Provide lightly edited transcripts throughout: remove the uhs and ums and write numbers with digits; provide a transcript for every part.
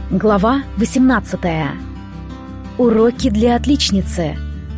Глава 18. Уроки для отличницы.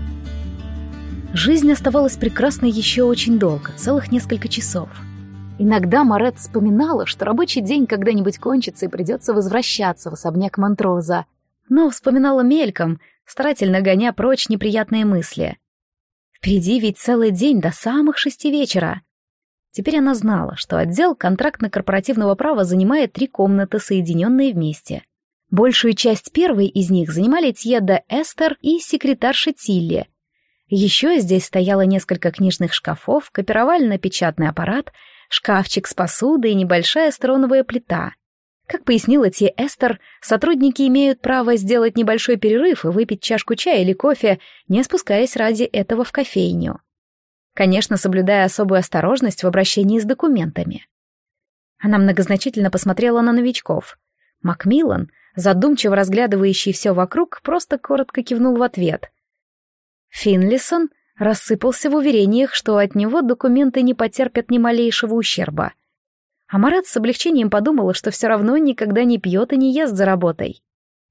Жизнь оставалась прекрасной еще очень долго, целых несколько часов. Иногда Марет вспоминала, что рабочий день когда-нибудь кончится и придется возвращаться в особняк Монтроза, но вспоминала мельком, старательно гоня прочь неприятные мысли. Впереди ведь целый день до самых 6 вечера. Теперь она знала, что отдел контрактно-корпоративного права занимает 3 комнаты, соединенные вместе. Большую часть первой из них занимали Тьеда Эстер и секретарша Тилли. Еще здесь стояло несколько книжных шкафов, копировально-печатный аппарат, шкафчик с посудой и небольшая строновая плита. Как пояснила Тье Эстер, сотрудники имеют право сделать небольшой перерыв и выпить чашку чая или кофе, не спускаясь ради этого в кофейню. Конечно, соблюдая особую осторожность в обращении с документами. Она многозначительно посмотрела на новичков. Макмиллан, задумчиво разглядывающий все вокруг, просто коротко кивнул в ответ. Финлисон рассыпался в уверениях, что от него документы не потерпят ни малейшего ущерба. А Марет с облегчением подумала, что все равно никогда не пьет и не ест за работой.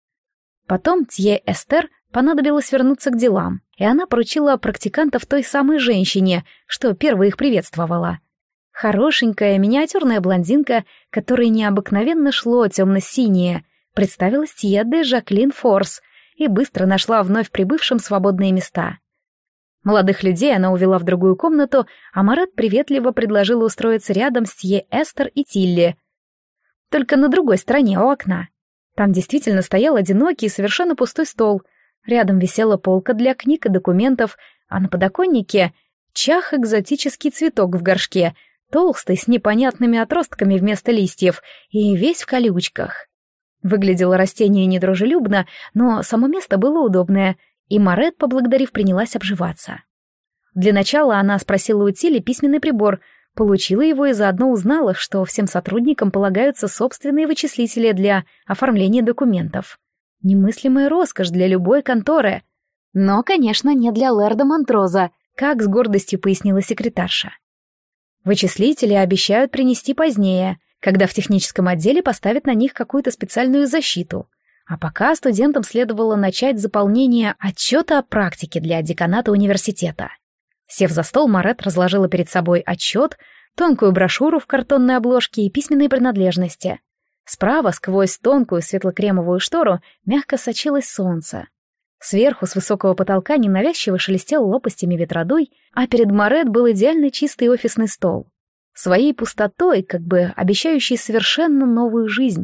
Потом Тье Эстер понадобилось вернуться к делам, и она поручила практикантов той самой женщине, что первой их приветствовала. Хорошенькая, миниатюрная блондинка, которой необыкновенно шло темно-синее, представилась Тьеде Жаклин Форс и быстро нашла вновь прибывшим свободные места. Молодых людей она увела в другую комнату, а Марет приветливо предложила устроиться рядом с Тье Эстер и Тилли. Только на другой стороне, у окна. Там действительно стоял одинокий, совершенно пустой стол. Рядом висела полка для книг и документов, а на подоконнике чах экзотический цветок в горшке, толстый, с непонятными отростками вместо листьев, и весь в колючках. Выглядело растение недружелюбно, но само место было удобное, и Марет, поблагодарив, принялась обживаться. Для начала она спросила у Тилли письменный прибор, получила его и заодно узнала, что всем сотрудникам полагаются собственные вычислители для оформления документов. Немыслимая роскошь для любой конторы. Но, конечно, не для лэрда Монтроза, как с гордостью пояснила секретарша. Вычислители обещают принести позднее, когда в техническом отделе поставят на них какую-то специальную защиту. А пока студентам следовало начать заполнение отчета о практике для деканата университета. Сев за стол, Марет разложила перед собой отчет, тонкую брошюру в картонной обложке и письменные принадлежности. Справа, сквозь тонкую светло-кремовую штору, мягко сочилось солнце. Сверху, с высокого потолка, ненавязчиво шелестел лопастями ветродуй, а перед Марет был идеально чистый офисный стол. Своей пустотой, как бы обещающей совершенно новую жизнь.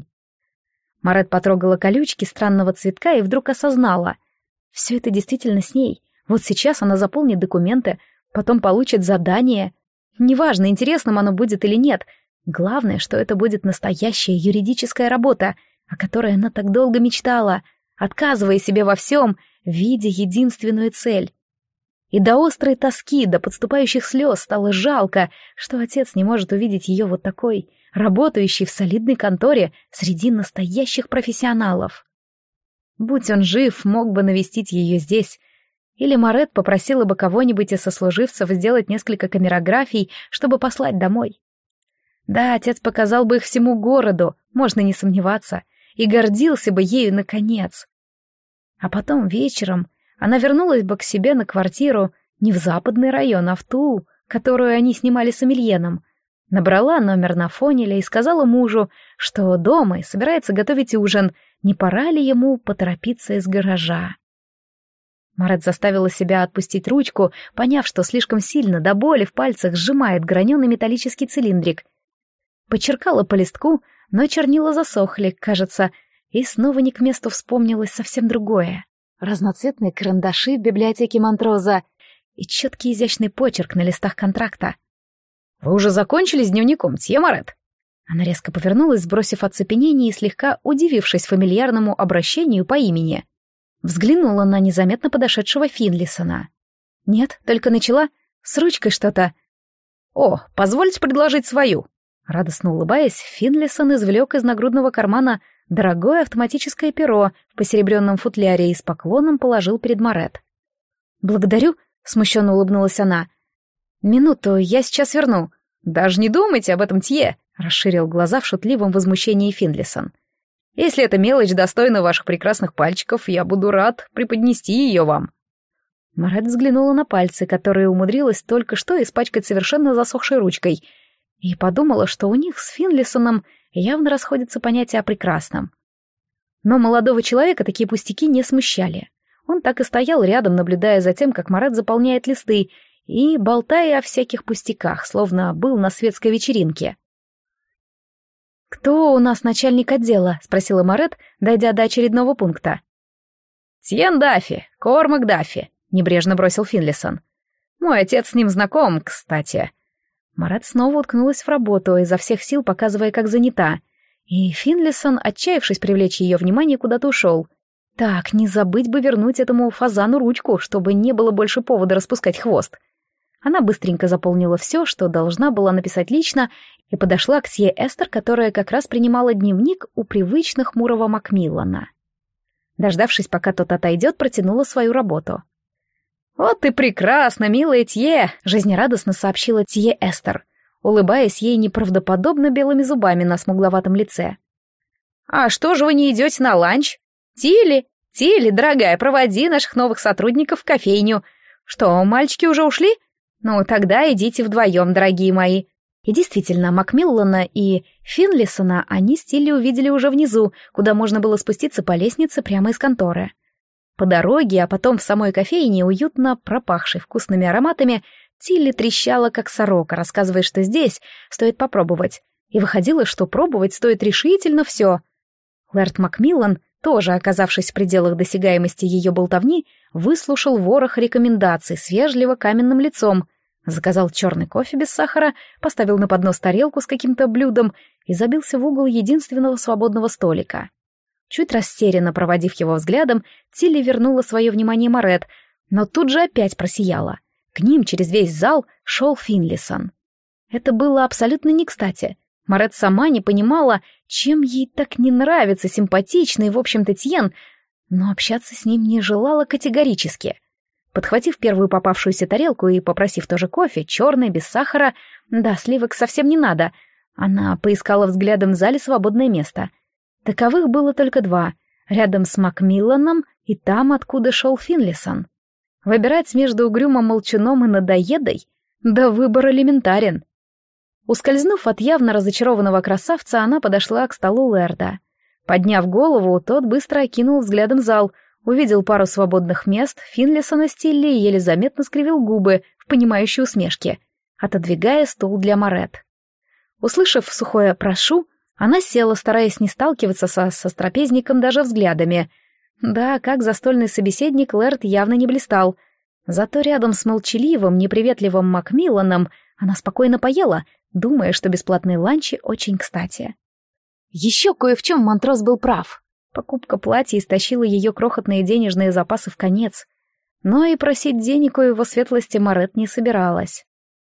Марет потрогала колючки странного цветка и вдруг осознала. Все это действительно с ней. Вот сейчас она заполнит документы, потом получит задание. Неважно, интересным оно будет или нет. Главное, что это будет настоящая юридическая работа, о которой она так долго мечтала, отказывая себе во всем, видя единственную цель. И до острой тоски, до подступающих слез стало жалко, что отец не может увидеть ее вот такой, работающей в солидной конторе среди настоящих профессионалов. Будь он жив, мог бы навестить ее здесь. Или Марет попросила бы кого-нибудь из сослуживцев сделать несколько камерографий, чтобы послать домой. Да, отец показал бы их всему городу, можно не сомневаться, и гордился бы ею наконец. А потом вечером она вернулась бы к себе на квартиру не в западный район, а в ту, которую они снимали с Эмильеном, набрала номер на фонеле и сказала мужу, что дома и собирается готовить ужин, не пора ли ему поторопиться из гаража. Марет заставила себя отпустить ручку, поняв, что слишком сильно до боли в пальцах сжимает граненый металлический цилиндрик. Почеркала по листку, но чернила засохли, кажется, и снова не к месту вспомнилось совсем другое. Разноцветные карандаши в библиотеке Монтроза и четкий изящный почерк на листах контракта. «Вы уже закончили с дневником, Тье Марет?» Она резко повернулась, сбросив оцепенение и слегка удивившись фамильярному обращению по имени. Взглянула на незаметно подошедшего Финлисона. «Нет, только начала. С ручкой что-то». «О, позвольте предложить свою». Радостно улыбаясь, Финлисон извлек из нагрудного кармана дорогое автоматическое перо в посеребренном футляре и с поклоном положил перед Марет. «Благодарю», — смущенно улыбнулась она. «Минуту, я сейчас верну». «Даже не думайте об этом, Тье», — расширил глаза в шутливом возмущении Финлисон. Если эта мелочь достойна ваших прекрасных пальчиков, я буду рад преподнести ее вам». Марет взглянула на пальцы, которые умудрилась только что испачкать совершенно засохшей ручкой, и подумала, что у них с Финлисоном явно расходятся понятия о прекрасном. Но молодого человека такие пустяки не смущали. Он так и стоял рядом, наблюдая за тем, как Марет заполняет листы, и болтая о всяких пустяках, словно был на светской вечеринке. «Кто у нас начальник отдела?» — спросила Марет, дойдя до очередного пункта. «Тьен Даффи, Кормак Даффи», — небрежно бросил Финлисон. «Мой отец с ним знаком, кстати». Марет снова уткнулась в работу, изо всех сил показывая, как занята. И Финлисон, отчаявшись привлечь ее внимание, куда-то ушел. Так, не забыть бы вернуть этому фазану ручку, чтобы не было больше повода распускать хвост. Она быстренько заполнила все, что должна была написать лично, и подошла к Тье Эстер, которая как раз принимала дневник у привычно хмурого Макмиллана. Дождавшись, пока тот отойдет, протянула свою работу. «Вот и прекрасно, милая Тье!» — жизнерадостно сообщила Тье Эстер, улыбаясь ей неправдоподобно белыми зубами на смугловатом лице. «А что же вы не идете на ланч? Тилли, дорогая, проводи наших новых сотрудников в кофейню. Что, мальчики уже ушли? Ну, тогда идите вдвоем, дорогие мои». И действительно, Макмиллана и Финлисона они с Тилли увидели уже внизу, куда можно было спуститься по лестнице прямо из конторы. По дороге, а потом в самой кофейне, уютно пропахшей вкусными ароматами, Тилли трещала, как сорока, рассказывая, что здесь стоит попробовать. И выходило, что пробовать стоит решительно все. Лэрд Макмиллан, тоже оказавшись в пределах досягаемости ее болтовни, выслушал ворох рекомендаций с вежливо каменным лицом, заказал черный кофе без сахара, поставил на поднос тарелку с каким-то блюдом и забился в угол единственного свободного столика. Чуть растерянно проводив его взглядом, Тилли вернула свое внимание Марет, но тут же опять просияла. К ним через весь зал шел Финлисон. Это было абсолютно не кстати. Марет сама не понимала, чем ей так не нравится симпатичный, в общем-то, Тьен, но общаться с ним не желала категорически. Подхватив первую попавшуюся тарелку и попросив тоже кофе, черный, без сахара, да, сливок совсем не надо, она поискала взглядом в зале свободное место. Таковых было только два, рядом с Макмилланом и там, откуда шел Финлисон. Выбирать между угрюмым молчуном и надоедой? Да выбор элементарен. Ускользнув от явно разочарованного красавца, она подошла к столу Лэрда. Подняв голову, тот быстро окинул взглядом зал, увидел пару свободных мест, Финлисона с Тилли и еле заметно скривил губы в понимающей усмешке, отодвигая стул для Марет. Услышав сухое «прошу», она села, стараясь не сталкиваться со трапезником даже взглядами. Да, как застольный собеседник, Лэрд явно не блистал. Зато рядом с молчаливым, неприветливым Макмилланом она спокойно поела, думая, что бесплатные ланчи очень кстати. Еще кое в чем Монтрос был прав. Покупка платья истощила ее крохотные денежные запасы в конец. Но и просить денег у его светлости Марет не собиралась.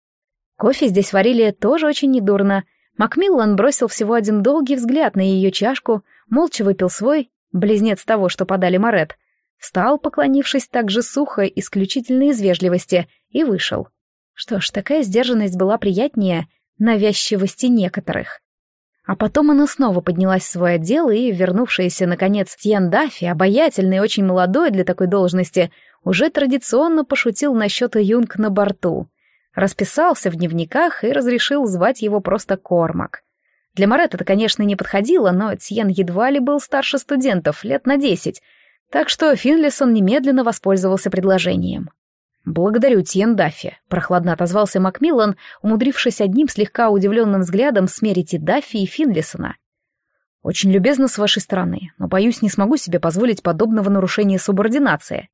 Кофе здесь варили тоже очень недурно. Макмиллан бросил всего один долгий взгляд на ее чашку, молча выпил свой, близнец того, что подали Марет, встал, поклонившись так же сухо, исключительно из вежливости, и вышел. Что ж, такая сдержанность была приятнее навязчивости некоторых. А потом она снова поднялась в свой отдел, и, вернувшаяся, наконец, Тьен Даффи, обаятельный и очень молодой для такой должности, уже традиционно пошутил насчет юнг на борту. Расписался в дневниках и разрешил звать его просто Кормак. Для Марет это, конечно, не подходило, но Тьен едва ли был старше студентов, лет на 10, так что Финлисон немедленно воспользовался предложением. «Благодарю, Тьен Даффи», — прохладно отозвался Макмиллан, умудрившись одним слегка удивленным взглядом смерить и Даффи, и Финлисона. «Очень любезно с вашей стороны, но, боюсь, не смогу себе позволить подобного нарушения субординации».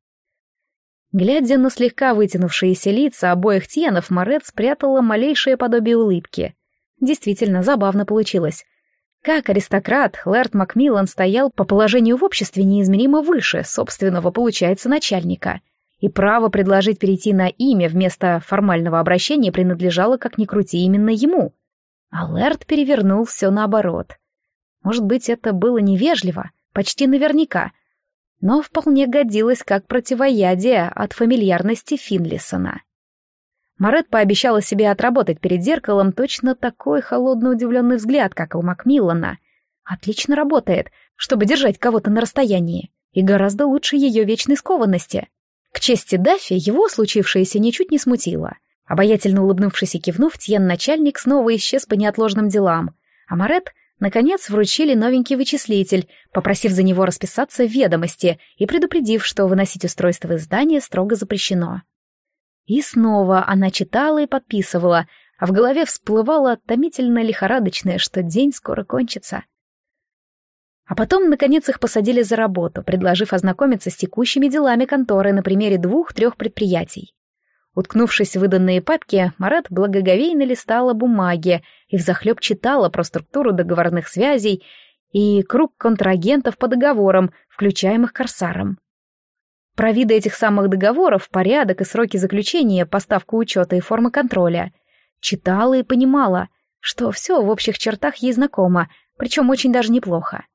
Глядя на слегка вытянувшиеся лица обоих Тьенов, Марет спрятала малейшее подобие улыбки. Действительно, забавно получилось. Как аристократ, Лэрд Макмиллан стоял по положению в обществе неизмеримо выше собственного, получается, начальника. И право предложить перейти на имя вместо формального обращения принадлежало, как ни крути, именно ему. А Лэрд перевернул все наоборот. Может быть, это было невежливо, почти наверняка, но вполне годилось как противоядие от фамильярности Финлисона. Марет пообещала себе отработать перед зеркалом точно такой холодно удивленный взгляд, как у Макмиллана. Отлично работает, чтобы держать кого-то на расстоянии, и гораздо лучше ее вечной скованности. К чести Даффи, его случившееся ничуть не смутило. Обаятельно улыбнувшись и кивнув, Тьен-начальник снова исчез по неотложным делам, а Марет, наконец, вручили новенький вычислитель, попросив за него расписаться в ведомости и предупредив, что выносить устройство из здания строго запрещено. И снова она читала и подписывала, а в голове всплывало томительно лихорадочное, что день скоро кончится. А потом, наконец, их посадили за работу, предложив ознакомиться с текущими делами конторы на примере 2-3 предприятий. Уткнувшись в выданные папки, Марет благоговейно листала бумаги и взахлеб читала про структуру договорных связей и круг контрагентов по договорам, включаемых Корсаром. Про виды этих самых договоров, порядок и сроки заключения, поставку учета и формы контроля. Читала и понимала, что все в общих чертах ей знакомо, причем очень даже неплохо.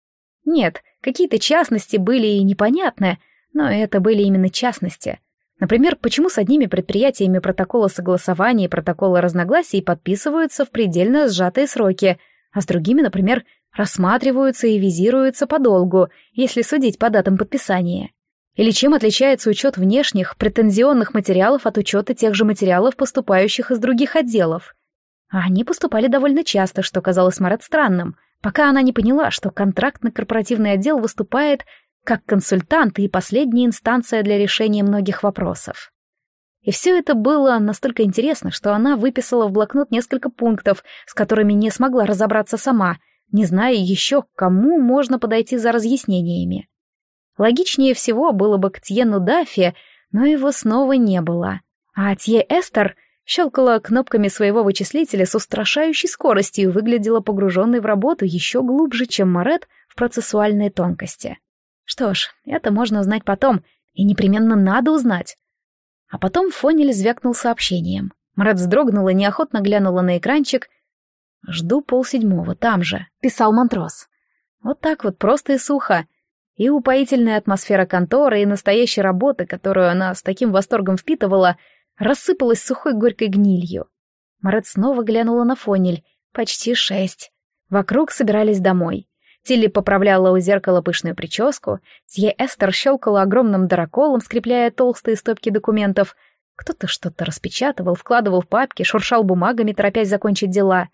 Нет, какие-то частности были и непонятны, но это были именно частности. Например, почему с одними предприятиями протоколы согласования и протоколы разногласий подписываются в предельно сжатые сроки, а с другими, например, рассматриваются и визируются подолгу, если судить по датам подписания. Или чем отличается учет внешних, претензионных материалов от учета тех же материалов, поступающих из других отделов. А они поступали довольно часто, что казалось Марет странным, пока она не поняла, что контрактно-корпоративный отдел выступает как консультант и последняя инстанция для решения многих вопросов. И все это было настолько интересно, что она выписала в блокнот несколько пунктов, с которыми не смогла разобраться сама, не зная еще, к кому можно подойти за разъяснениями. Логичнее всего было бы к Тьену Даффи, но его снова не было. А Тье Эстер щелкала кнопками своего вычислителя с устрашающей скоростью и выглядела погруженной в работу еще глубже, чем Марет в процессуальные тонкости. Что ж, это можно узнать потом, и непременно надо узнать. А потом Фонель звякнул сообщением. Марет вздрогнула, неохотно глянула на экранчик. «Жду 6:30, там же», — писал Монтрос. Вот так вот, просто и сухо. И упоительная атмосфера конторы, и настоящей работы, которую она с таким восторгом впитывала, рассыпалась сухой горькой гнилью. Марет снова глянула на Фонель. Почти 6. Вокруг собирались домой. Тилли поправляла у зеркала пышную прическу, Тье Эстер щелкала огромным дыроколом, скрепляя толстые стопки документов. Кто-то что-то распечатывал, вкладывал в папки, шуршал бумагами, торопясь закончить дела.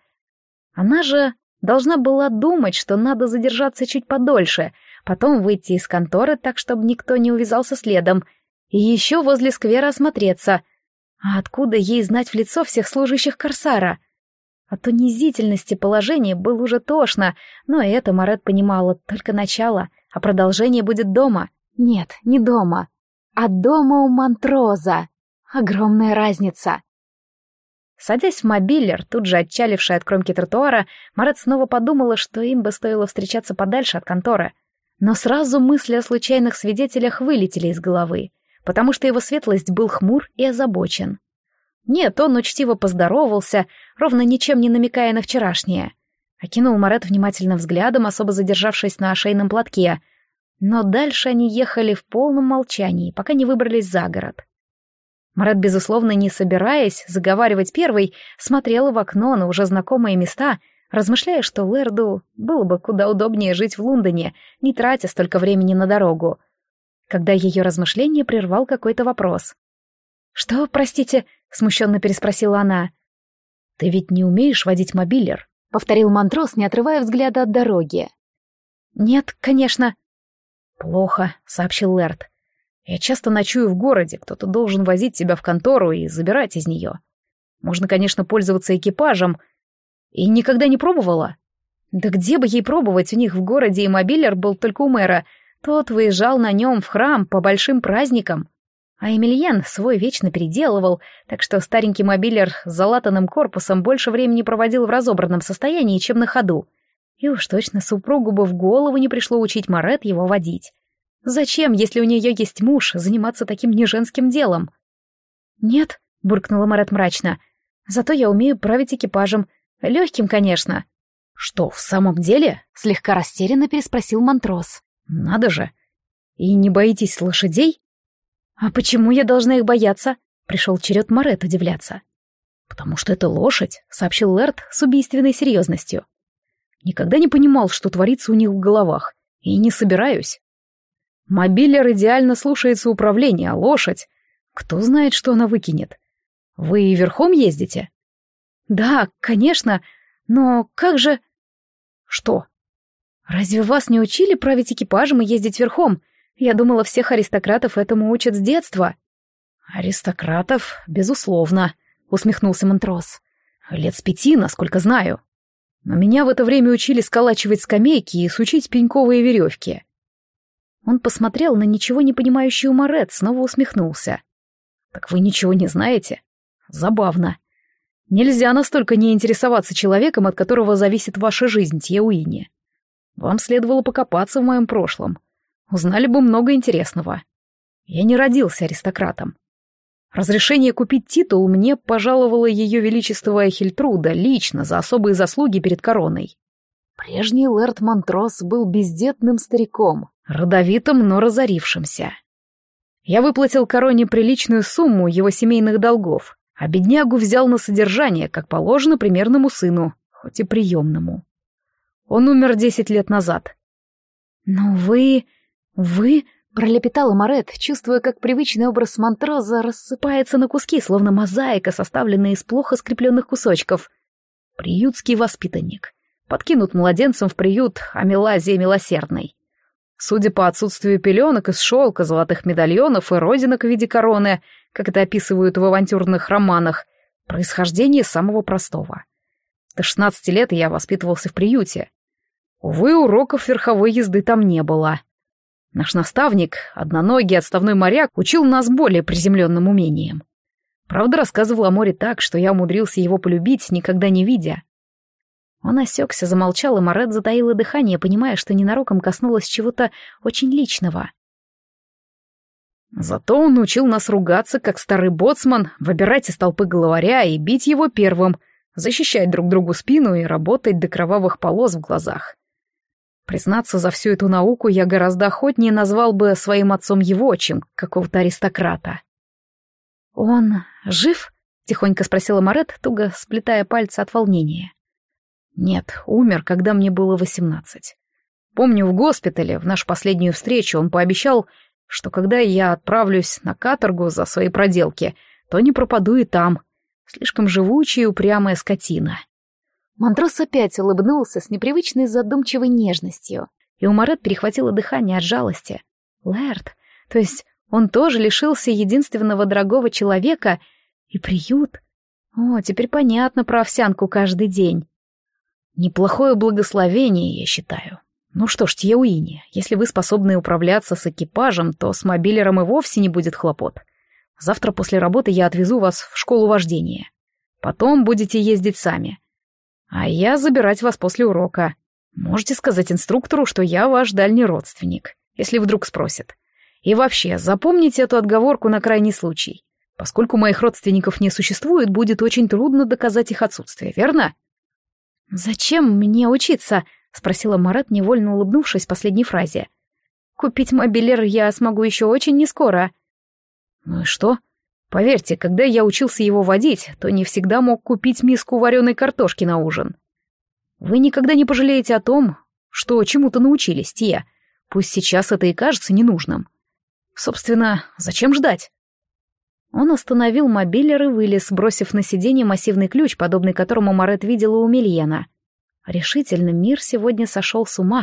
Она же должна была думать, что надо задержаться чуть подольше, потом выйти из конторы так, чтобы никто не увязался следом, и еще возле сквера осмотреться. А откуда ей знать в лицо всех служащих Корсара? От унизительности положения было уже тошно, но это Марет понимала, только начало, а продолжение будет дома. Нет, не дома, а дома у Монтроза. Огромная разница. Садясь в мобилер, тут же отчаливший от кромки тротуара, Марет снова подумала, что им бы стоило встречаться подальше от конторы. Но сразу мысли о случайных свидетелях вылетели из головы, потому что его светлость был хмур и озабочен. Нет, он учтиво поздоровался, ровно ничем не намекая на вчерашнее. Окинул Марет внимательным взглядом, особо задержавшись на шейном платке. Но дальше они ехали в полном молчании, пока не выбрались за город. Марет, безусловно, не собираясь заговаривать первой, смотрела в окно на уже знакомые места, размышляя, что Лэрду было бы куда удобнее жить в Лондоне, не тратя столько времени на дорогу. Когда ее размышление прервал какой-то вопрос. «Что, простите?» — смущенно переспросила она. «Ты ведь не умеешь водить мобилер?» — повторил Монтрос, не отрывая взгляда от дороги. «Нет, конечно». «Плохо», — сообщил Лэрд. «Я часто ночую в городе, кто-то должен возить тебя в контору и забирать из нее. Можно, конечно, пользоваться экипажем. И никогда не пробовала?» «Да где бы ей пробовать, у них в городе и мобилер был только у мэра. Тот выезжал на нем в храм по большим праздникам. А Эмильен свой вечно переделывал, так что старенький мобилер с залатанным корпусом больше времени проводил в разобранном состоянии, чем на ходу. И уж точно супругу бы в голову не пришло учить Марет его водить. Зачем, если у нее есть муж, заниматься таким неженским делом?» «Нет», — буркнула Марет мрачно, — «зато я умею править экипажем. Легким, конечно». «Что, в самом деле?» — слегка растерянно переспросил Монтрос. «Надо же! И не боитесь лошадей?» «А почему я должна их бояться?» — пришел черед Марет удивляться. «Потому что это лошадь», — сообщил Лэрд с убийственной серьезностью. «Никогда не понимал, что творится у них в головах. И не собираюсь. Мобилер идеально слушается управления, а лошадь... Кто знает, что она выкинет. Вы верхом ездите? Да, конечно, но как же... Что? Разве вас не учили править экипажем и ездить верхом? Я думала, всех аристократов этому учат с детства. Аристократов, безусловно, усмехнулся Монтрос. Лет с 5, насколько знаю. Но меня в это время учили сколачивать скамейки и сучить пеньковые веревки. Он посмотрел на ничего не понимающую Морет, снова усмехнулся. Так вы ничего не знаете? Забавно. Нельзя настолько не интересоваться человеком, от которого зависит ваша жизнь, Тье Уинни. Вам следовало покопаться в моем прошлом. Узнали бы много интересного. Я не родился аристократом. Разрешение купить титул мне пожаловало ее величество Эхельтруда лично за особые заслуги перед короной. Прежний лэрд Монтрос был бездетным стариком, родовитым, но разорившимся. Я выплатил короне приличную сумму его семейных долгов, а беднягу взял на содержание, как положено примерному сыну, хоть и приемному. Он умер 10 лет назад. «Но вы... пролепетала Морет, чувствуя, как привычный образ Монтроза рассыпается на куски, словно мозаика, составленная из плохо скрепленных кусочков. Приютский воспитанник. Подкинут младенцем в приют Амелазии Милосердной. Судя по отсутствию пеленок из шелка, золотых медальонов и родинок в виде короны, как это описывают в авантюрных романах, происхождение самого простого. До 16 лет я воспитывался в приюте. Увы, уроков верховой езды там не было. Наш наставник, одноногий отставной моряк, учил нас более приземленным умениям. Правда, рассказывал о море так, что я умудрился его полюбить, никогда не видя. Он осекся, замолчал, и Морет затаила дыхание, понимая, что ненароком коснулась чего-то очень личного. Зато он учил нас ругаться, как старый боцман, выбирать из толпы главаря и бить его первым, защищать друг другу спину и работать до кровавых полос в глазах. Признаться, за всю эту науку я гораздо охотнее назвал бы своим отцом его, чем какого-то аристократа. «Он жив?» — тихонько спросила Морет, туго сплетая пальцы от волнения. Нет, умер, когда мне было 18. Помню, в госпитале, в нашу последнюю встречу, он пообещал, что когда я отправлюсь на каторгу за свои проделки, то не пропаду и там. Слишком живучая и упрямая скотина. Монтрос опять улыбнулся с непривычной задумчивой нежностью, и у Морет перехватило дыхание от жалости. Лэрд, то есть он тоже лишился единственного дорогого человека и приют? О, теперь понятно про овсянку каждый день. Неплохое благословение, я считаю. Ну что ж, Тье Уинни, если вы способны управляться с экипажем, то с мобилером и вовсе не будет хлопот. Завтра после работы я отвезу вас в школу вождения. Потом будете ездить сами. А я забирать вас после урока. Можете сказать инструктору, что я ваш дальний родственник, если вдруг спросит. И вообще, запомните эту отговорку на крайний случай. Поскольку моих родственников не существует, будет очень трудно доказать их отсутствие, верно? «Зачем мне учиться?» — спросила Морет, невольно улыбнувшись последней фразе. «Купить мобилер я смогу еще очень нескоро». «Ну и что? Поверьте, когда я учился его водить, то не всегда мог купить миску вареной картошки на ужин. Вы никогда не пожалеете о том, что чему-то научились, Тье. Пусть сейчас это и кажется ненужным. Собственно, зачем ждать?» Он остановил мобилер и вылез, бросив на сиденье массивный ключ, подобный которому Морет видела у Мельена. Решительно мир сегодня сошел с ума.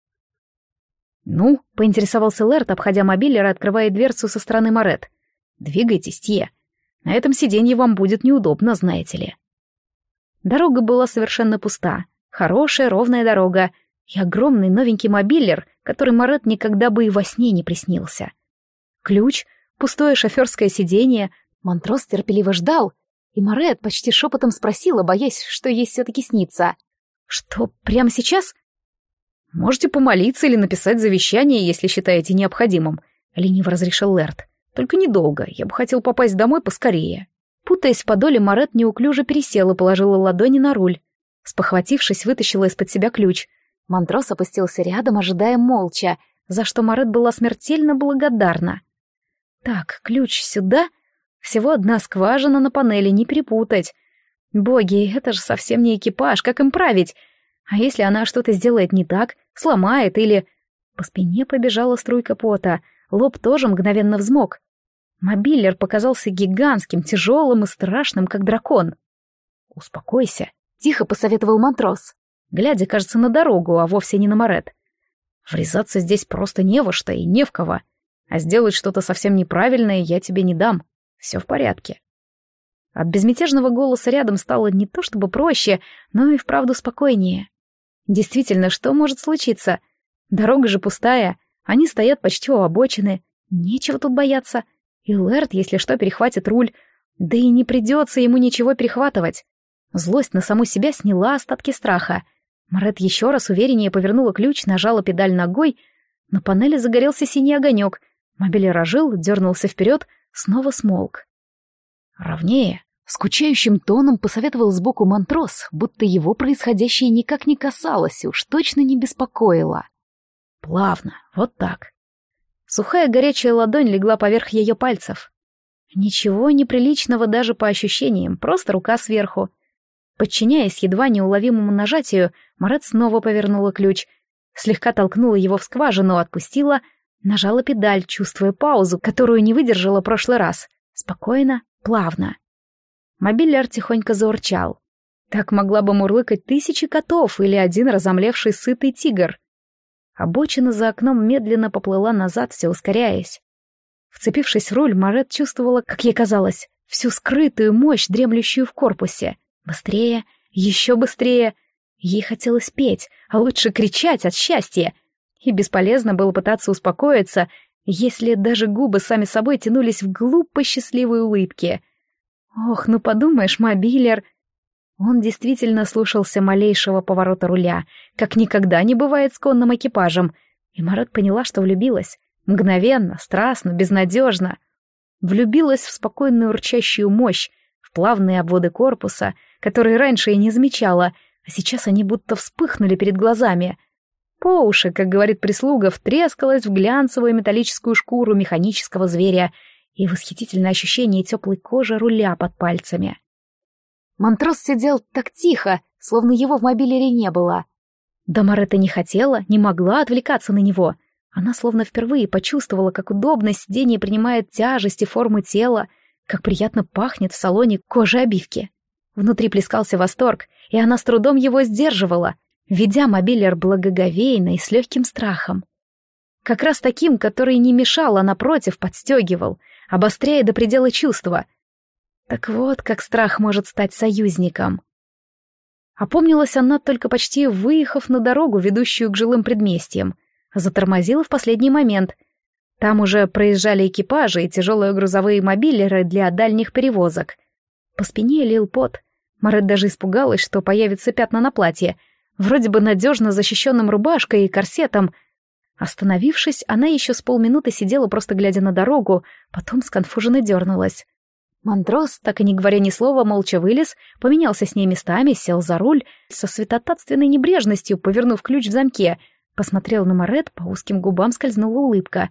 «Ну?» — поинтересовался Лэрд, обходя мобилер и открывая дверцу со стороны Морет. «Двигайтесь, Тье. На этом сиденье вам будет неудобно, знаете ли». Дорога была совершенно пуста. Хорошая, ровная дорога. И огромный новенький мобилер, который Морет никогда бы и во сне не приснился. Ключ, пустое шоферское сиденье. Монтрос терпеливо ждал, и Морет почти шепотом спросила, боясь, что ей все-таки снится. «Что, прямо сейчас?» «Можете помолиться или написать завещание, если считаете необходимым», — лениво разрешил Лэрд. «Только недолго, я бы хотел попасть домой поскорее». Путаясь в подоле, Морет неуклюже пересела и положила ладони на руль. Спохватившись, вытащила из-под себя ключ. Монтрос опустился рядом, ожидая молча, за что Морет была смертельно благодарна. «Так, ключ сюда? Всего одна скважина на панели, не перепутать. Боги, это же совсем не экипаж, как им править? А если она что-то сделает не так, сломает или...» По спине побежала струйка пота, лоб тоже мгновенно взмок. Мобиллер показался гигантским, тяжелым и страшным, как дракон. «Успокойся», — тихо посоветовал Монтрос, глядя, кажется, на дорогу, а вовсе не на Морет. «Врезаться здесь просто не во что и не в кого, а сделать что-то совсем неправильное я тебе не дам. Все в порядке». От безмятежного голоса рядом стало не то чтобы проще, но и вправду спокойнее. Действительно, что может случиться? Дорога же пустая, они стоят почти у обочины, нечего тут бояться. И Лэрд, если что, перехватит руль, да и не придется ему ничего перехватывать. Злость на саму себя сняла остатки страха. Морет еще раз увереннее повернула ключ, нажала педаль ногой. На панели загорелся синий огонек. Мобилер ожил, дернулся вперед, снова смолк. «Ровнее», — скучающим тоном посоветовал сбоку Монтрос, будто его происходящее никак не касалось и уж точно не беспокоило. «Плавно, вот так». Сухая горячая ладонь легла поверх ее пальцев. Ничего неприличного даже по ощущениям, просто рука сверху. Подчиняясь едва неуловимому нажатию, Морет снова повернула ключ, слегка толкнула его в скважину, отпустила, нажала педаль, чувствуя паузу, которую не выдержала прошлый раз. Спокойно, плавно. Мобиллер тихонько заурчал. Так могла бы мурлыкать тысячи котов или один разомлевший сытый тигр. Обочина за окном медленно поплыла назад, все ускоряясь. Вцепившись в руль, Морет чувствовала, как ей казалось, всю скрытую мощь, дремлющую в корпусе. Быстрее, еще быстрее. Ей хотелось петь, а лучше кричать от счастья. И бесполезно было пытаться успокоиться, если даже губы сами собой тянулись в глупо счастливой улыбке. Ох, ну подумаешь, мобиллер. Он действительно слушался малейшего поворота руля, как никогда не бывает с конным экипажем, и Морет поняла, что влюбилась. Мгновенно, страстно, безнадежно. Влюбилась в спокойную урчащую мощь, в плавные обводы корпуса, которые раньше и не замечала, а сейчас они будто вспыхнули перед глазами. По уши, как говорит прислуга, втрескалась в глянцевую металлическую шкуру механического зверя и восхитительное ощущение теплой кожи руля под пальцами. Монтрос сидел так тихо, словно его в мобилере не было. Да Морет не хотела, не могла отвлекаться на него. Она словно впервые почувствовала, как удобно сиденье принимает тяжесть и форму тела, как приятно пахнет в салоне кожа обивки. Внутри плескался восторг, и она с трудом его сдерживала, ведя мобилер благоговейно и с легким страхом. Как раз таким, который не мешал, а напротив подстегивал, обостряя до предела чувства. Так вот, как страх может стать союзником. Опомнилась она только почти выехав на дорогу, ведущую к жилым предместьям. Затормозила в последний момент. Там уже проезжали экипажи и тяжелые грузовые мобилеры для дальних перевозок. По спине лил пот. Морет даже испугалась, что появятся пятна на платье, вроде бы надежно защищенным рубашкой и корсетом. Остановившись, она еще с полминуты сидела, просто глядя на дорогу, потом сконфуженно дернулась. Монтрос, так и не говоря ни слова, молча вылез, поменялся с ней местами, сел за руль, со святотатственной небрежностью, повернув ключ в замке, посмотрел на Морет, по узким губам скользнула улыбка.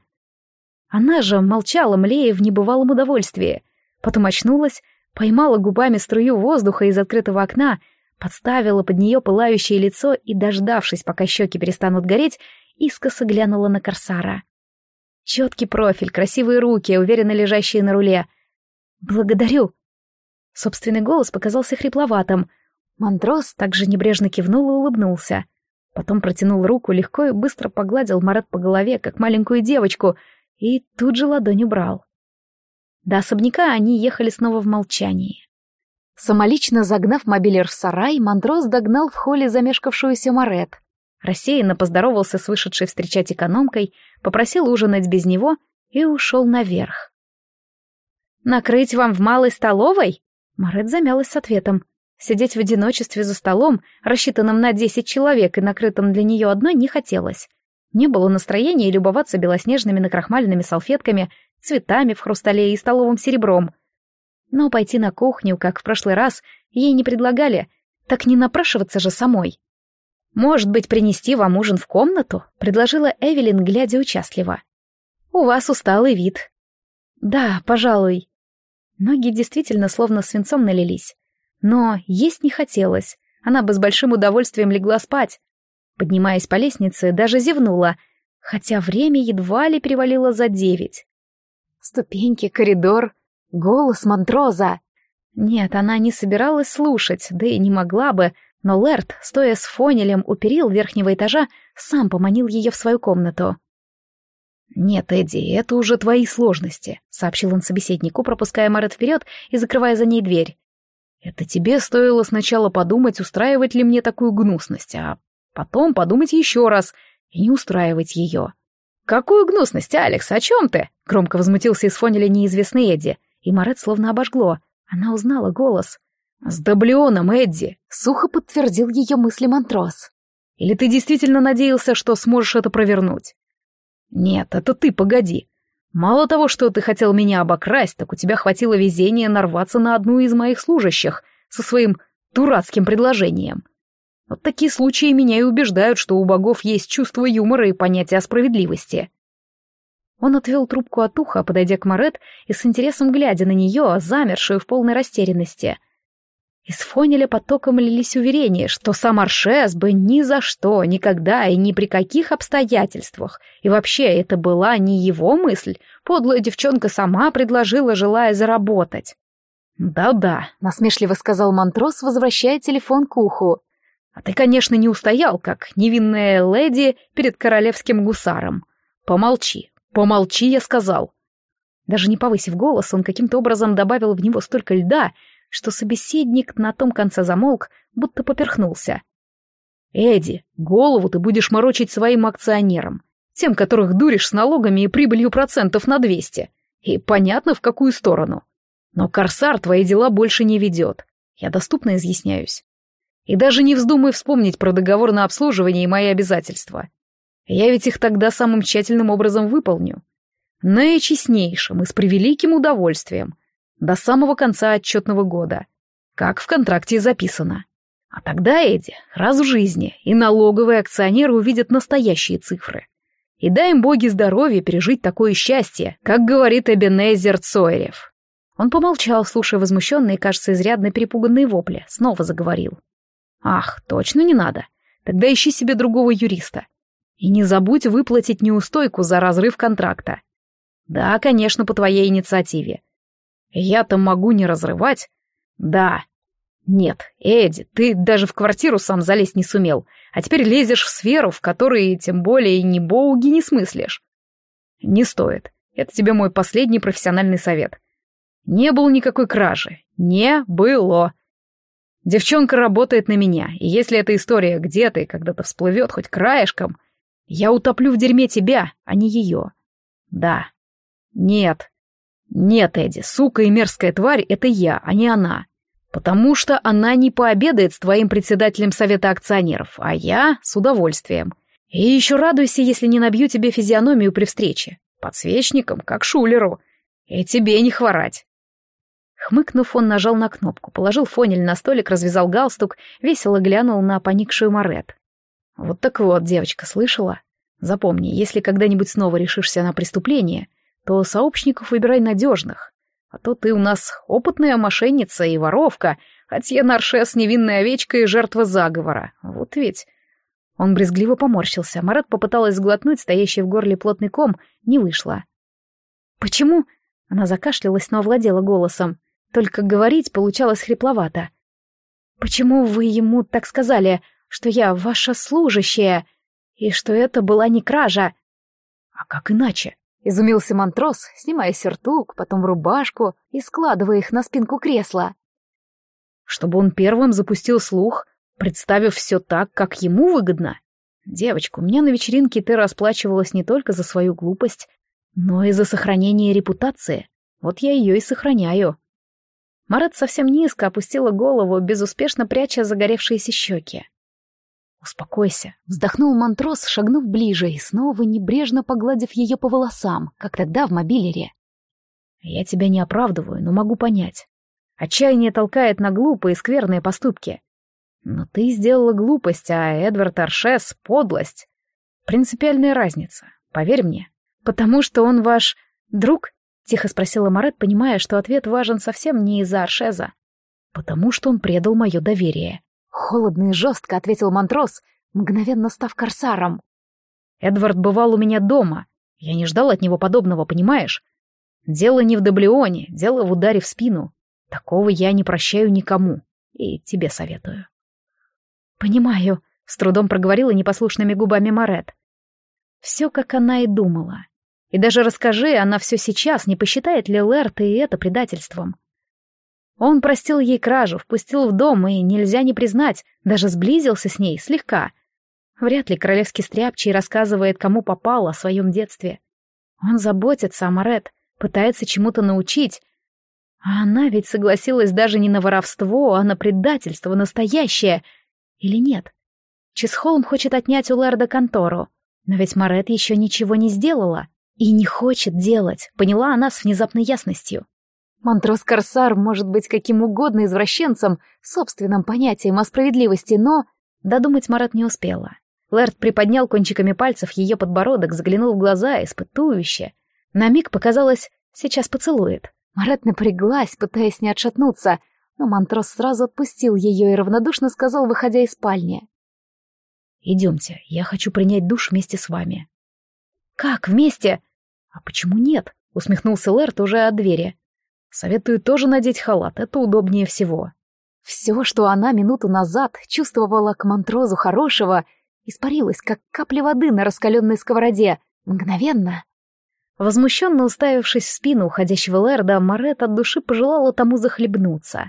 Она же молчала, млея в небывалом удовольствии. Потом очнулась, поймала губами струю воздуха из открытого окна, подставила под нее пылающее лицо и, дождавшись, пока щеки перестанут гореть, искоса глянула на корсара. Четкий профиль, красивые руки, уверенно лежащие на руле. «Благодарю». Собственный голос показался хрипловатым. Монтрос также небрежно кивнул и улыбнулся. Потом протянул руку, легко и быстро погладил Морет по голове, как маленькую девочку, и тут же ладонь убрал. До особняка они ехали снова в молчании. Самолично загнав мобилер в сарай, Монтрос догнал в холле замешкавшуюся Морет. Рассеянно поздоровался с вышедшей встречать экономкой, попросил ужинать без него и ушел наверх. «Накрыть вам в малой столовой?» Морет замялась с ответом. Сидеть в одиночестве за столом, рассчитанным на 10 человек и накрытым для нее одной, не хотелось. Не было настроения любоваться белоснежными накрахмаленными салфетками, цветами в хрустале и столовым серебром. Но пойти на кухню, как в прошлый раз, ей не предлагали, так не напрашиваться же самой. «Может быть, принести вам ужин в комнату?» — предложила Эвелин, глядя участливо. «У вас усталый вид». «Да, пожалуй». Ноги действительно словно свинцом налились. Но есть не хотелось, она бы с большим удовольствием легла спать. Поднимаясь по лестнице, даже зевнула. хотя время едва ли перевалило за 9. Ступеньки, коридор, голос Монтроза. Нет, она не собиралась слушать, да и не могла бы, но Лэрд, стоя с Фонелем у перил верхнего этажа, сам поманил ее в свою комнату. «Нет, Эдди, это уже твои сложности», — сообщил он собеседнику, пропуская Марет вперед и закрывая за ней дверь. «Это тебе стоило сначала подумать, устраивать ли мне такую гнусность, а потом подумать еще раз и не устраивать ее». «Какую гнусность, Алекс, о чем ты?» — громко возмутился из Фонеля неизвестный Эдди, и Марет словно обожгло. Она узнала голос. «С Даблионом, Эдди!» — сухо подтвердил ее мысли Монтроз. «Или ты действительно надеялся, что сможешь это провернуть?» «Нет, это ты погоди. Мало того, что ты хотел меня обокрасть, так у тебя хватило везения нарваться на одну из моих служащих со своим дурацким предложением. Вот такие случаи меня и убеждают, что у богов есть чувство юмора и понятие о справедливости». Он отвел трубку от уха, подойдя к Марет и с интересом глядя на нее, замершую в полной растерянности. Из Фонеля потоком лились уверения, что сам Аршес бы ни за что, никогда и ни при каких обстоятельствах, и вообще это была не его мысль, подлая девчонка сама предложила, желая заработать. «Да-да», — насмешливо сказал Монтроз, возвращая телефон к уху. «А ты, конечно, не устоял, как невинная леди перед королевским гусаром. Помолчи, помолчи, я сказал». Даже не повысив голос, он каким-то образом добавил в него столько льда, что собеседник на том конце замолк, будто поперхнулся. «Эдди, голову ты будешь морочить своим акционерам, тем, которых дуришь с налогами и прибылью процентов на 200. И понятно, в какую сторону. Но Корсар твои дела больше не ведет. Я доступно изъясняюсь. И даже не вздумай вспомнить про договор на обслуживание и мои обязательства. Я ведь их тогда самым тщательным образом выполню. Наичестнейшим и с превеликим удовольствием. До самого конца отчетного года. Как в контракте записано. А тогда, Эдди, раз в жизни и налоговые акционеры увидят настоящие цифры. И дай им боги здоровья пережить такое счастье, как говорит Эбенезер Цойрев. Он помолчал, слушая возмущенные, кажется, изрядно перепуганные вопли, снова заговорил. «Ах, точно не надо? Тогда ищи себе другого юриста. И не забудь выплатить неустойку за разрыв контракта. Да, конечно, по твоей инициативе. Я-то могу не разрывать. Да. Нет, Эдди, ты даже в квартиру сам залезть не сумел, а теперь лезешь в сферу, в которой тем более ни боуги не смыслишь. Не стоит. Это тебе мой последний профессиональный совет. Не было никакой кражи. Не было. Девчонка работает на меня, и если эта история где-то и когда-то всплывет хоть краешком, я утоплю в дерьме тебя, а не ее. Да. Нет. Нет, Эдди, сука и мерзкая тварь — это я, а не она. Потому что она не пообедает с твоим председателем совета акционеров, а я с удовольствием. И еще радуйся, если не набью тебе физиономию при встрече. Подсвечником, как шулеру. И тебе не хворать. Хмыкнув, он нажал на кнопку, положил Фонель на столик, развязал галстук, весело глянул на поникшую Марет. Вот так вот, девочка, слышала? Запомни, если когда-нибудь снова решишься на преступление, то сообщников выбирай надежных. А то ты у нас опытная мошенница и воровка, хотя Наршес невинная овечка и жертва заговора. Вот ведь. Он брезгливо поморщился. Марет попыталась сглотнуть стоящий в горле плотный ком, не вышло. «Почему?» Она закашлялась, но овладела голосом. Только говорить получалось хрипловато. «Почему вы ему так сказали, что я ваша служащая, и что это была не кража?» «А как иначе?» — изумился Монтроз, снимая сюртук, потом рубашку и складывая их на спинку кресла. «Чтобы он первым запустил слух, представив все так, как ему выгодно. Девочка, у меня на вечеринке ты расплачивалась не только за свою глупость, но и за сохранение репутации. Вот я ее и сохраняю». Марет совсем низко опустила голову, безуспешно пряча загоревшиеся щеки. «Успокойся», — вздохнул Монтроз, шагнув ближе и снова небрежно погладив ее по волосам, как тогда в мобилере. «Я тебя не оправдываю, но могу понять. Отчаяние толкает на глупые и скверные поступки. Но ты сделала глупость, а Эдвард Аршес — подлость. Принципиальная разница, поверь мне». «Потому что он ваш друг?» — тихо спросила Марет, понимая, что ответ важен совсем не из-за Аршеза. «Потому что он предал мое доверие». Холодно и жестко ответил Монтроз, мгновенно став корсаром. Эдвард бывал у меня дома. Я не ждал от него подобного, понимаешь? Дело не в Доблеоне, дело в ударе в спину. Такого я не прощаю никому. И тебе советую». «Понимаю», — с трудом проговорила непослушными губами Марет. Все, как она и думала. И даже расскажи она все сейчас, не посчитает ли Лэрд и это предательством. Он простил ей кражу, впустил в дом, и нельзя не признать, даже сблизился с ней слегка. Вряд ли королевский стряпчий рассказывает, кому попало о своем детстве. Он заботится о Марет, пытается чему-то научить. А она ведь согласилась даже не на воровство, а на предательство настоящее. Или нет? Чисхолм хочет отнять у Лэрда контору. Но ведь Марет еще ничего не сделала. И не хочет делать, поняла она с внезапной ясностью. Монтрос Корсар может быть каким угодно извращенцем, собственным понятием о справедливости, но... Додумать Марет не успела. Лэрд приподнял кончиками пальцев ее подбородок, заглянул в глаза, испытующе. На миг показалось, сейчас поцелует. Марет напряглась, пытаясь не отшатнуться, но Монтрос сразу отпустил ее и равнодушно сказал, выходя из спальни: «Идемте, я хочу принять душ вместе с вами». «Как, вместе?» «А почему нет?» — усмехнулся Лэрд уже от двери. «Советую тоже надеть халат, это удобнее всего». Все, что она минуту назад чувствовала к Монтрозу хорошего, испарилось, как капли воды на раскаленной сковороде, мгновенно. Возмущенно уставившись в спину уходящего Лэрда, Марет от души пожелала тому захлебнуться.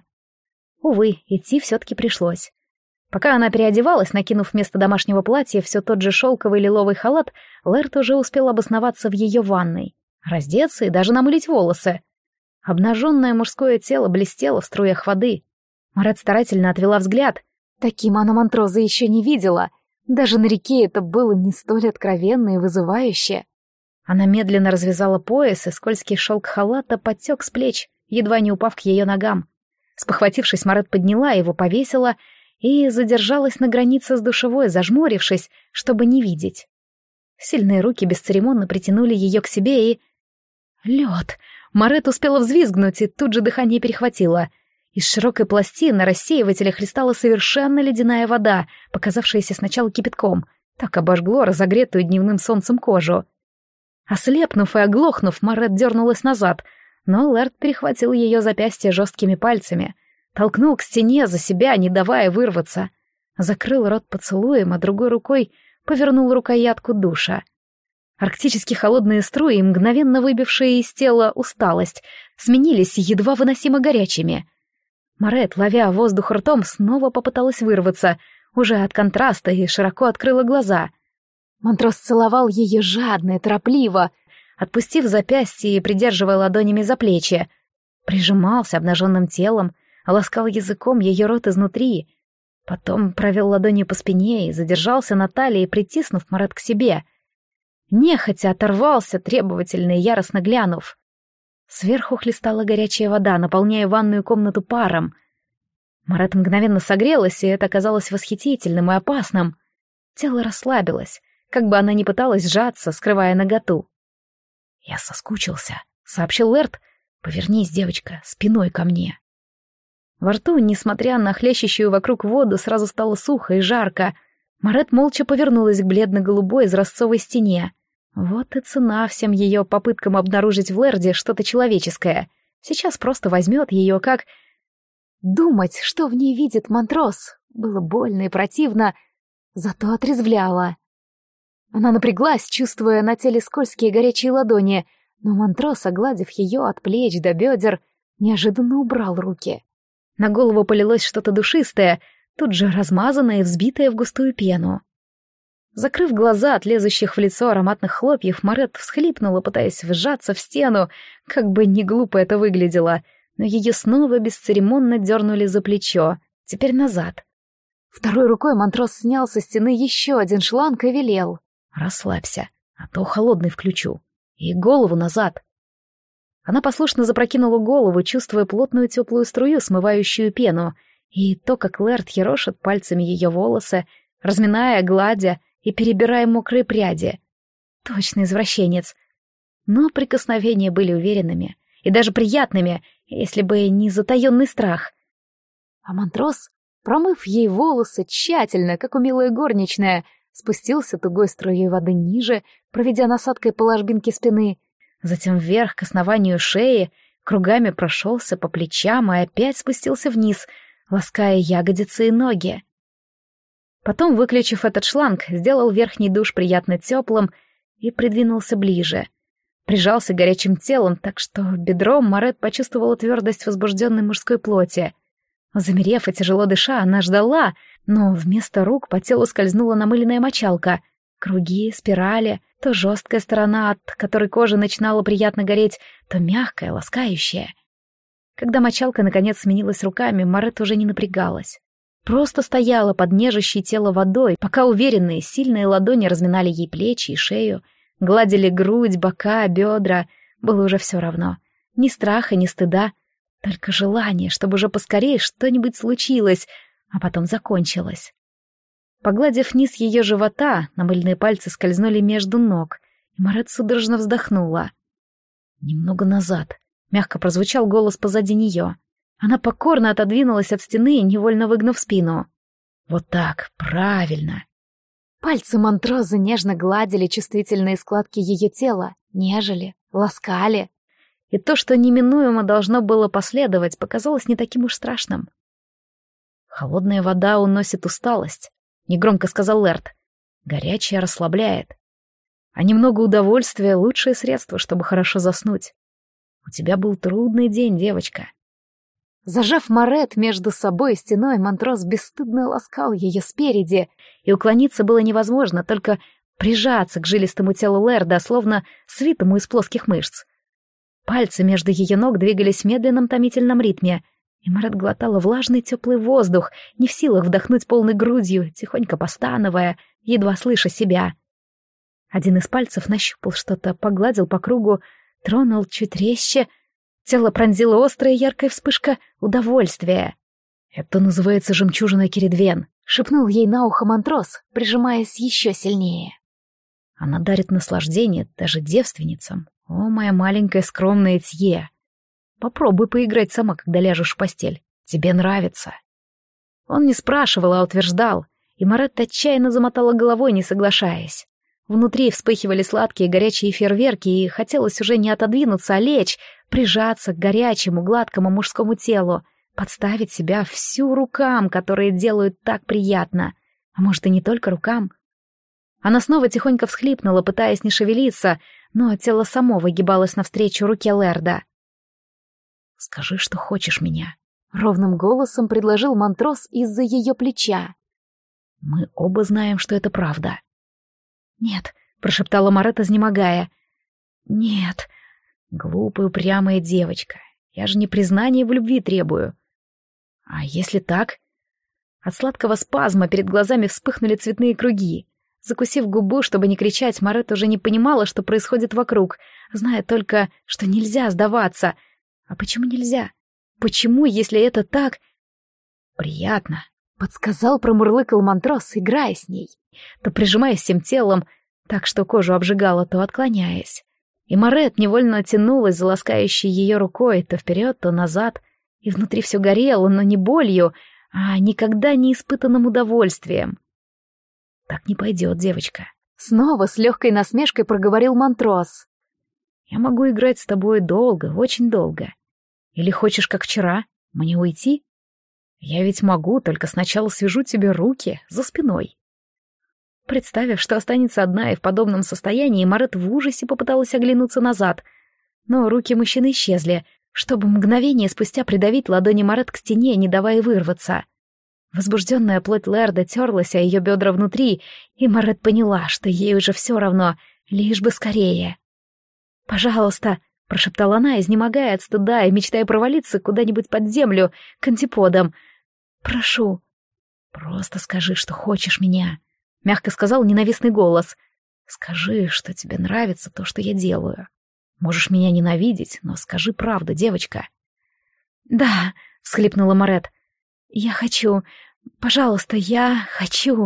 Увы, идти все-таки пришлось. Пока она переодевалась, накинув вместо домашнего платья все тот же шелковый лиловый халат, Лэрд уже успел обосноваться в ее ванной, раздеться и даже намылить волосы. Обнаженное мужское тело блестело в струях воды. Марет старательно отвела взгляд. Таким она Монтроза еще не видела. Даже на реке это было не столь откровенно и вызывающе. Она медленно развязала пояс, и скользкий шелк халата подтек с плеч, едва не упав к ее ногам. Спохватившись, Марет подняла его, повесила и задержалась на границе с душевой, зажмурившись, чтобы не видеть. Сильные руки бесцеремонно притянули ее к себе и... Лед! Марет успела взвизгнуть, и тут же дыхание перехватило. Из широкой пластины рассеивателя хлестала совершенно ледяная вода, показавшаяся сначала кипятком. Так обожгло разогретую дневным солнцем кожу. Ослепнув и оглохнув, Марет дернулась назад, но Лэрд перехватил ее запястье жесткими пальцами, толкнул к стене за себя, не давая вырваться. Закрыл рот поцелуем, а другой рукой повернул рукоятку душа. Арктически холодные струи, мгновенно выбившие из тела усталость, сменились едва выносимо горячими. Марет, ловя воздух ртом, снова попыталась вырваться, уже от контраста, и широко открыла глаза. Монтрос целовал ее жадно и торопливо, отпустив запястье и придерживая ладонями за плечи. Прижимался обнаженным телом, ласкал языком ее рот изнутри. Потом провел ладонью по спине и задержался на талии, притиснув Марет к себе. Нехотя оторвался, требовательно и яростно глянув. Сверху хлестала горячая вода, наполняя ванную комнату паром. Марет мгновенно согрелась, и это оказалось восхитительным и опасным. Тело расслабилось, как бы она ни пыталась сжаться, скрывая наготу. «Я соскучился», — сообщил Лэрд. «Повернись, девочка, спиной ко мне». Во рту, несмотря на хлещущую вокруг воду, сразу стало сухо и жарко. Марет молча повернулась к бледно-голубой изразцовой стене. Вот и цена всем ее попыткам обнаружить в Лэрде что-то человеческое. Сейчас просто возьмет ее как... Думать, что в ней видит Монтрос, было больно и противно, зато отрезвляло. Она напряглась, чувствуя на теле скользкие горячие ладони, но Монтрос, огладив ее от плеч до бедер, неожиданно убрал руки. На голову полилось что-то душистое, тут же размазанное и взбитое в густую пену. Закрыв глаза от лезущих в лицо ароматных хлопьев, Марет всхлипнула, пытаясь вжаться в стену, как бы не глупо это выглядело, но ее снова бесцеремонно дернули за плечо, теперь назад. Второй рукой Монтрос снял со стены еще один шланг и велел: «Расслабься, а то холодный включу. И голову назад». Она послушно запрокинула голову, чувствуя плотную теплую струю, смывающую пену, и то, как Лэрд ерошит пальцами ее волосы, разминая, гладя и перебирая мокрые пряди. Точно извращенец. Но прикосновения были уверенными и даже приятными, если бы не затаенный страх. А Монтрос, промыв ей волосы тщательно, как умелая горничная, спустился тугой струей воды ниже, проведя насадкой по ложбинке спины, затем вверх к основанию шеи, кругами прошелся по плечам и опять спустился вниз, лаская ягодицы и ноги. Потом, выключив этот шланг, сделал верхний душ приятно теплым и придвинулся ближе. Прижался горячим телом, так что бедром Марет почувствовала твердость возбужденной мужской плоти. Замерев и тяжело дыша, она ждала, но вместо рук по телу скользнула намыленная мочалка. Круги, спирали, то жесткая сторона, от которой кожа начинала приятно гореть, то мягкая, ласкающая. Когда мочалка наконец сменилась руками, Марет уже не напрягалась. Просто стояла под нежащей тело водой, пока уверенные, сильные ладони разминали ей плечи и шею, гладили грудь, бока, бедра. Было уже все равно. Ни страха, ни стыда, только желание, чтобы уже поскорее что-нибудь случилось, а потом закончилось. Погладив низ ее живота, намыленные пальцы скользнули между ног, и Марет судорожно вздохнула. «Немного назад», — мягко прозвучал голос позади нее. Она покорно отодвинулась от стены, невольно выгнув спину. «Вот так, правильно». Пальцы Монтроза нежно гладили чувствительные складки ее тела, нежели, ласкали. И то, что неминуемо должно было последовать, показалось не таким уж страшным. «Холодная вода уносит усталость», — негромко сказал Лэрд. «Горячая расслабляет. А немного удовольствия — лучшее средство, чтобы хорошо заснуть. У тебя был трудный день, девочка». Зажав Марет между собой и стеной, Монтроз бесстыдно ласкал ее спереди, и уклониться было невозможно, только прижаться к жилистому телу Лэрда, словно свитому из плоских мышц. Пальцы между ее ног двигались в медленном томительном ритме, и Марет глотала влажный теплый воздух, не в силах вдохнуть полной грудью, тихонько постановая, едва слыша себя. Один из пальцев нащупал что-то, погладил по кругу, тронул чуть резче. Тело пронзила острая яркая вспышка удовольствия. «Это называется жемчужина Кередвен», — шепнул ей на ухо Монтроз, прижимаясь еще сильнее. «Она дарит наслаждение даже девственницам. О, моя маленькая скромная Тье! Попробуй поиграть сама, когда ляжешь в постель. Тебе нравится». Он не спрашивал, а утверждал, и Марет отчаянно замотала головой, не соглашаясь. Внутри вспыхивали сладкие горячие фейерверки, и хотелось уже не отодвинуться, а лечь, прижаться к горячему, гладкому мужскому телу, подставить себя всю рукам, которые делают так приятно. А может, и не только рукам. Она снова тихонько всхлипнула, пытаясь не шевелиться, но тело само выгибалось навстречу руке Лэрда. «Скажи, что хочешь меня», — ровным голосом предложил Монтроз из-за ее плеча. «Мы оба знаем, что это правда». «Нет», — прошептала Марет, изнемогая. «Нет». «Глупая, упрямая девочка. Я же не признания в любви требую». «А если так?» От сладкого спазма перед глазами вспыхнули цветные круги. Закусив губу, чтобы не кричать, Марет уже не понимала, что происходит вокруг, зная только, что нельзя сдаваться. А почему нельзя? Почему, если это так... «Приятно», — подсказал, промурлыкал Монтроз, играя с ней, то прижимаясь всем телом, так что кожу обжигала, то отклоняясь. И Марет невольно тянулась за ласкающей ее рукой то вперед, то назад, и внутри все горело, но не болью, а никогда не испытанным удовольствием. «Так не пойдет, девочка», — снова с легкой насмешкой проговорил Монтроз. «Я могу играть с тобой долго, очень долго. Или хочешь, как вчера, мне уйти? Я ведь могу, только сначала свяжу тебе руки за спиной». Представив, что останется одна и в подобном состоянии, Марет в ужасе попыталась оглянуться назад, но руки мужчины исчезли, чтобы мгновение спустя придавить ладони Марет к стене, не давая вырваться. Возбужденная плоть Лэрда терлась о ее бедра внутри, и Марет поняла, что ей уже все равно, лишь бы скорее. «Пожалуйста», — прошептала она, изнемогая от стыда и мечтая провалиться куда-нибудь под землю, к антиподам. «Прошу». «Просто скажи, что хочешь меня», — мягко сказал ненавистный голос. «Скажи, что тебе нравится то, что я делаю. Можешь меня ненавидеть, но скажи правду, девочка». «Да», — всхлипнула Марет. «Я хочу. Пожалуйста, я хочу».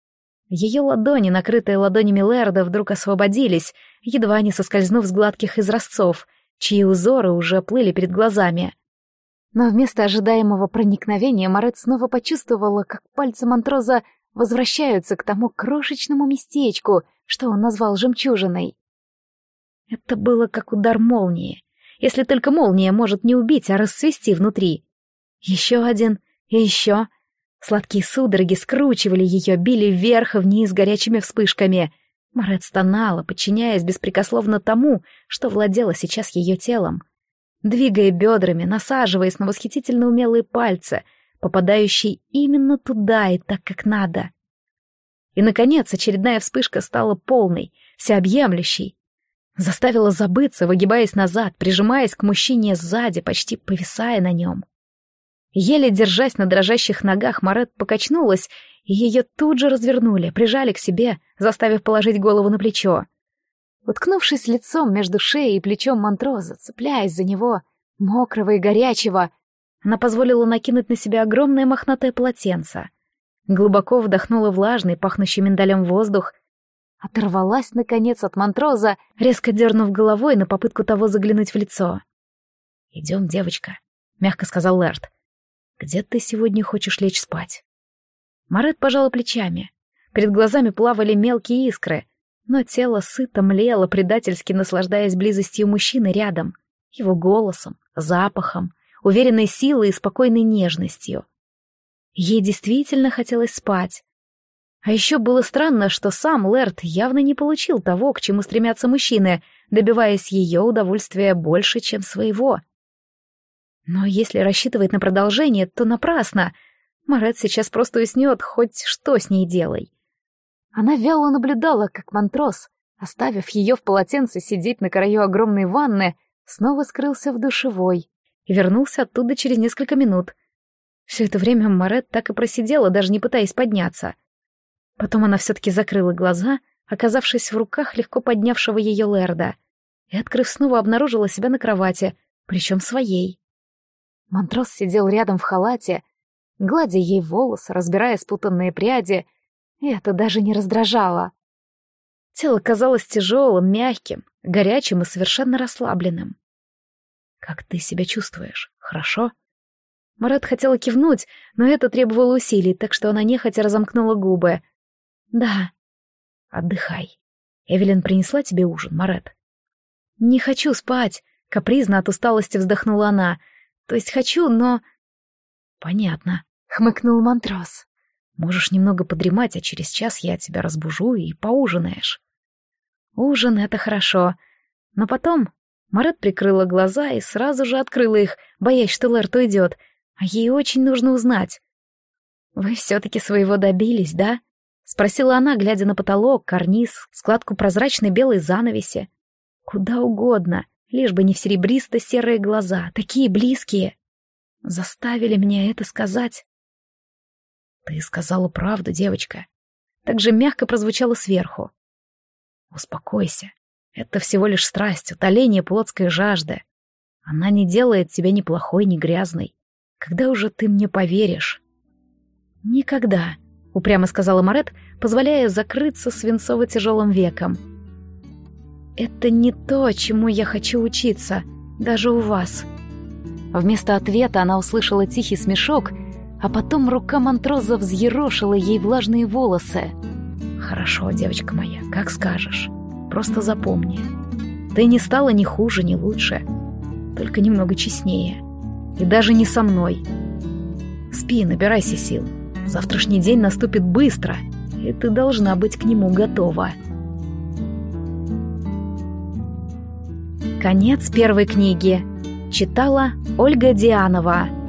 Ее ладони, накрытые ладонями Лэрда, вдруг освободились, едва не соскользнув с гладких изразцов, чьи узоры уже плыли перед глазами. Но вместо ожидаемого проникновения Марет снова почувствовала, как пальцы Монтроза возвращаются к тому крошечному местечку, что он назвал жемчужиной. Это было как удар молнии. Если только молния может не убить, а расцвести внутри. Еще один и еще. Сладкие судороги скручивали ее, били вверх и вниз горячими вспышками. Марет стонала, подчиняясь беспрекословно тому, что владело сейчас ее телом. Двигая бедрами, насаживаясь на восхитительно умелые пальцы, попадающие именно туда и так, как надо. И, наконец, очередная вспышка стала полной, всеобъемлющей. Заставила забыться, выгибаясь назад, прижимаясь к мужчине сзади, почти повисая на нем. Еле держась на дрожащих ногах, Марет покачнулась, и ее тут же развернули, прижали к себе, заставив положить голову на плечо. Уткнувшись лицом между шеей и плечом Монтроза, цепляясь за него, мокрого и горячего, она позволила накинуть на себя огромное мохнатое полотенце. Глубоко вдохнула влажный, пахнущий миндалем воздух, оторвалась, наконец, от Монтроза, резко дернув головой на попытку того заглянуть в лицо. «Идем, девочка», — мягко сказал Лэрд. «Где ты сегодня хочешь лечь спать?» Марет пожала плечами. Перед глазами плавали мелкие искры, но тело сыто млело, предательски наслаждаясь близостью мужчины рядом, его голосом, запахом, уверенной силой и спокойной нежностью. Ей действительно хотелось спать. А еще было странно, что сам Лэрд явно не получил того, к чему стремятся мужчины, добиваясь ее удовольствия больше, чем своего. Но если рассчитывать на продолжение, то напрасно. Марет сейчас просто уснет, хоть что с ней делай. Она вяло наблюдала, как Монтроз, оставив ее в полотенце сидеть на краю огромной ванны, снова скрылся в душевой и вернулся оттуда через несколько минут. Все это время Марет так и просидела, даже не пытаясь подняться. Потом она все-таки закрыла глаза, оказавшись в руках легко поднявшего ее Лэрда, и, открыв, снова обнаружила себя на кровати, причем своей. Монтроз сидел рядом в халате, гладя ей волосы, разбирая спутанные пряди, и это даже не раздражало. Тело казалось тяжелым, мягким, горячим и совершенно расслабленным. «Как ты себя чувствуешь? Хорошо?» Марет хотела кивнуть, но это требовало усилий, так что она нехотя разомкнула губы. «Да». «Отдыхай. Эвелин принесла тебе ужин, Марет?» «Не хочу спать», — капризно от усталости вздохнула она. «То есть хочу, но...» «Понятно», — хмыкнул Монтроз. «Можешь немного подремать, а через час я тебя разбужу и поужинаешь». «Ужин — это хорошо. Но потом...» Марет прикрыла глаза и сразу же открыла их, боясь, что Лэрд уйдет, а ей очень нужно узнать. «Вы все-таки своего добились, да?» — спросила она, глядя на потолок, карниз, складку прозрачной белой занавеси. «Куда угодно, лишь бы не в серебристо-серые глаза, такие близкие. Заставили меня это сказать». «Ты сказала правду, девочка». Так же мягко прозвучало сверху. «Успокойся. Это всего лишь страсть, утоление плотской жажды. Она не делает тебя ни плохой, ни грязной. Когда уже ты мне поверишь?» «Никогда», — упрямо сказала Марет, позволяя закрыться свинцово-тяжелым веком. «Это не то, чему я хочу учиться, даже у вас». Вместо ответа она услышала тихий смешок, а потом рука Монтроза взъерошила ей влажные волосы. «Хорошо, девочка моя, как скажешь. Просто запомни. Ты не стала ни хуже, ни лучше, только немного честнее. И даже не со мной. Спи, набирайся сил. Завтрашний день наступит быстро, и ты должна быть к нему готова». Конец первой книги. Читала Ольга Дианова.